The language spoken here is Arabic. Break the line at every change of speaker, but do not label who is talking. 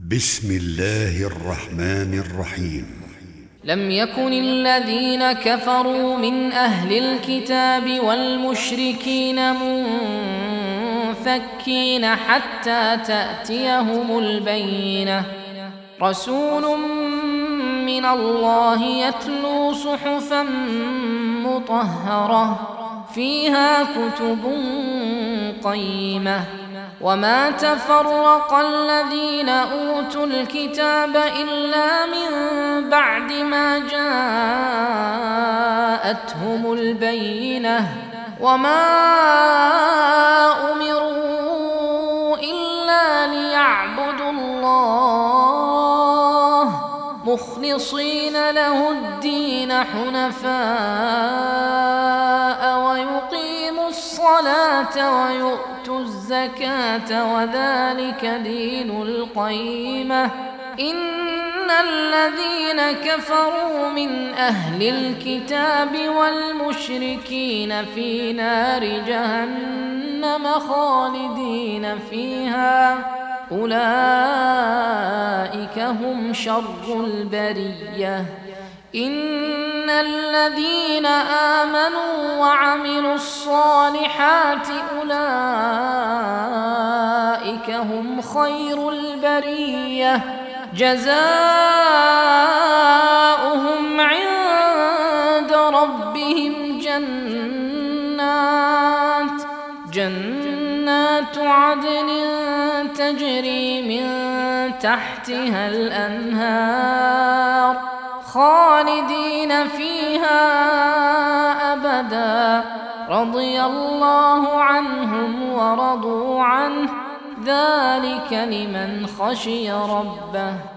بسم الله الرحمن الرحيم.
لم يكن الذين كفروا من أهل الكتاب والمشركين منفكين حتى تأتيهم البينة. رسول من الله يتلو صحفا مطهرة فيها كتب قيمة. وما تفرق الذين أوتوا الكتاب إلا من بعد ما جاءتهم البينة. وما أمروا إلا ليعبدوا الله مخلصين له الدين حنفاء ويقيموا الصلاة ويؤتوا الزكاة وذلك دين القيمة. إن الذين كفروا من أهل الكتاب والمشركين في نار جهنم خالدين فيها أولئك هم شر البرية. إن الذين آمنوا وعملوا الصالحات أولئك هم خير البرية. جزاؤهم عند ربهم جنات عدن تجري من تحتها الأنهار خالدين فيها أبدا رضي الله عنهم ورضوا عنه ذلك لمن خشي ربه.